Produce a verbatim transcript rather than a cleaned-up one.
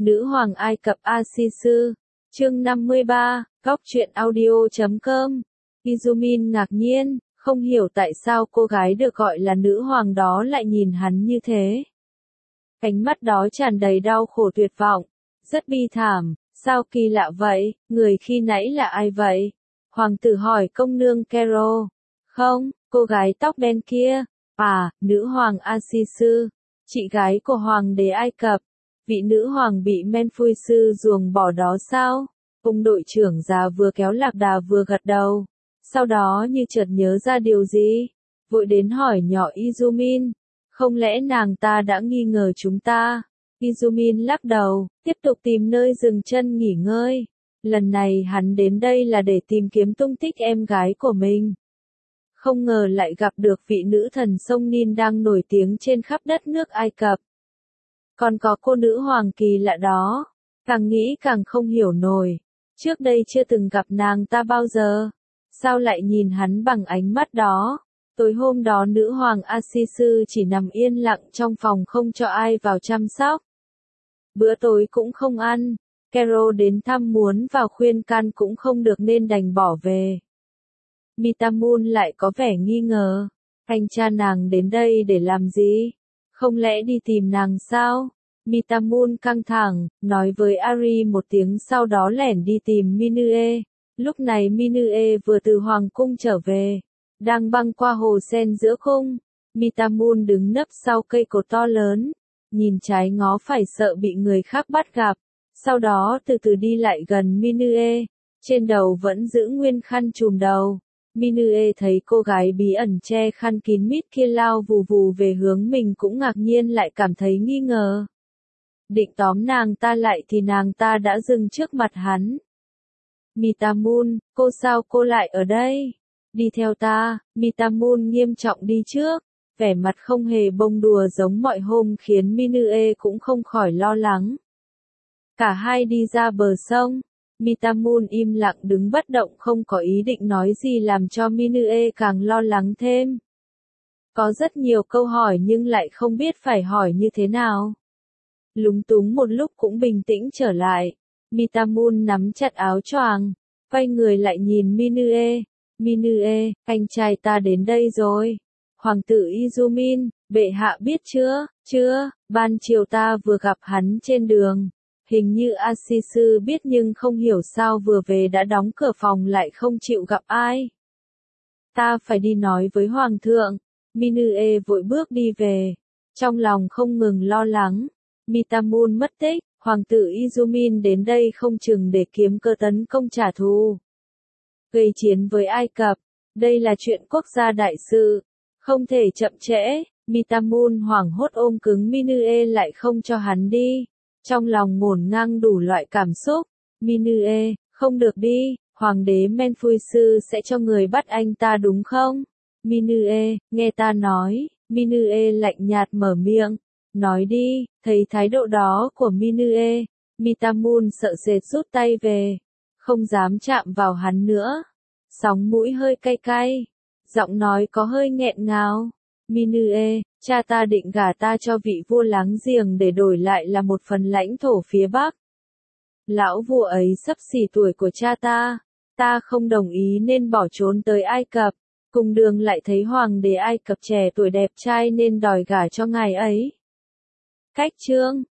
Nữ hoàng Ai Cập A-si-sư, chương năm mươi ba, góc truyện audio chấm com. Izumin ngạc nhiên, không hiểu tại sao cô gái được gọi là nữ hoàng đó lại nhìn hắn như thế. Ánh mắt đó tràn đầy đau khổ tuyệt vọng, rất bi thảm. Sao kỳ lạ vậy, người khi nãy là ai vậy? Hoàng tử hỏi công nương Kero. Không, cô gái tóc đen kia. À, nữ hoàng A-si-sư, chị gái của hoàng đế Ai Cập. Vị nữ hoàng bị Menphui sư ruồng bỏ đó sao? Ông đội trưởng già vừa kéo lạc đà vừa gật đầu. Sau đó như chợt nhớ ra điều gì, vội đến hỏi nhỏ Izumin. Không lẽ nàng ta đã nghi ngờ chúng ta? Izumin lắc đầu, tiếp tục tìm nơi dừng chân nghỉ ngơi. Lần này hắn đến đây là để tìm kiếm tung tích em gái của mình. Không ngờ lại gặp được vị nữ thần sông Nin đang nổi tiếng trên khắp đất nước Ai Cập. Còn có cô nữ hoàng kỳ lạ đó, càng nghĩ càng không hiểu nổi. Trước đây chưa từng gặp nàng ta bao giờ. Sao lại nhìn hắn bằng ánh mắt đó? Tối hôm đó nữ hoàng A-si-sư chỉ nằm yên lặng trong phòng không cho ai vào chăm sóc. Bữa tối cũng không ăn, Kero đến thăm muốn vào khuyên can cũng không được nên đành bỏ về. Mitamun lại có vẻ nghi ngờ, anh cha nàng đến đây để làm gì? Không lẽ đi tìm nàng sao? Mitamun căng thẳng, nói với Ari một tiếng sau đó lẻn đi tìm Minue. Lúc này Minue vừa từ hoàng cung trở về, đang băng qua hồ sen giữa cung. Mitamun đứng nấp sau cây cột to lớn, nhìn trái ngó phải sợ bị người khác bắt gặp, sau đó từ từ đi lại gần Minue, trên đầu vẫn giữ nguyên khăn trùm đầu. Minue thấy cô gái bí ẩn che khăn kín mít kia lao vù vù về hướng mình cũng ngạc nhiên lại cảm thấy nghi ngờ. Định tóm nàng ta lại thì nàng ta đã dừng trước mặt hắn. Mitamun, cô sao cô lại ở đây? Đi theo ta. Mitamun nghiêm trọng đi trước, vẻ mặt không hề bông đùa giống mọi hôm khiến Minue cũng không khỏi lo lắng. Cả hai đi ra bờ sông. Mitamun im lặng đứng bất động không có ý định nói gì làm cho Minue càng lo lắng thêm. Có rất nhiều câu hỏi nhưng lại không biết phải hỏi như thế nào. Lúng túng một lúc cũng bình tĩnh trở lại. Mitamun nắm chặt áo choàng, quay người lại nhìn Minue. Minue, anh trai ta đến đây rồi. Hoàng tử Izumin, bệ hạ biết chưa? Chưa, ban chiều ta vừa gặp hắn trên đường. Hình như A-si-sư biết nhưng không hiểu sao vừa về đã đóng cửa phòng lại không chịu gặp ai. Ta phải đi nói với hoàng thượng. Minue vội bước đi về, trong lòng không ngừng lo lắng. Mitamun mất tích, hoàng tử Izumin đến đây không chừng để kiếm cơ tấn công trả thù. Gây chiến với Ai Cập, đây là chuyện quốc gia đại sự, không thể chậm trễ. Mitamun hoảng hốt ôm cứng Minue lại không cho hắn đi, trong lòng ngổn ngang đủ loại cảm xúc. Minue, không được đi, hoàng đế Menphui sư sẽ cho người bắt anh ta đúng không? Minue, nghe ta nói. Minue lạnh nhạt mở miệng. Nói đi. Thấy thái độ đó của Minue, Mitamun sợ sệt rút tay về, không dám chạm vào hắn nữa. Sóng mũi hơi cay cay, giọng nói có hơi nghẹn ngào. Minue, cha ta định gả ta cho vị vua láng giềng để đổi lại là một phần lãnh thổ phía Bắc. Lão vua ấy sắp xỉ tuổi của cha ta, ta không đồng ý nên bỏ trốn tới Ai Cập. Cùng đường lại thấy hoàng đế Ai Cập trẻ tuổi đẹp trai nên đòi gả cho ngài ấy. Cách chương,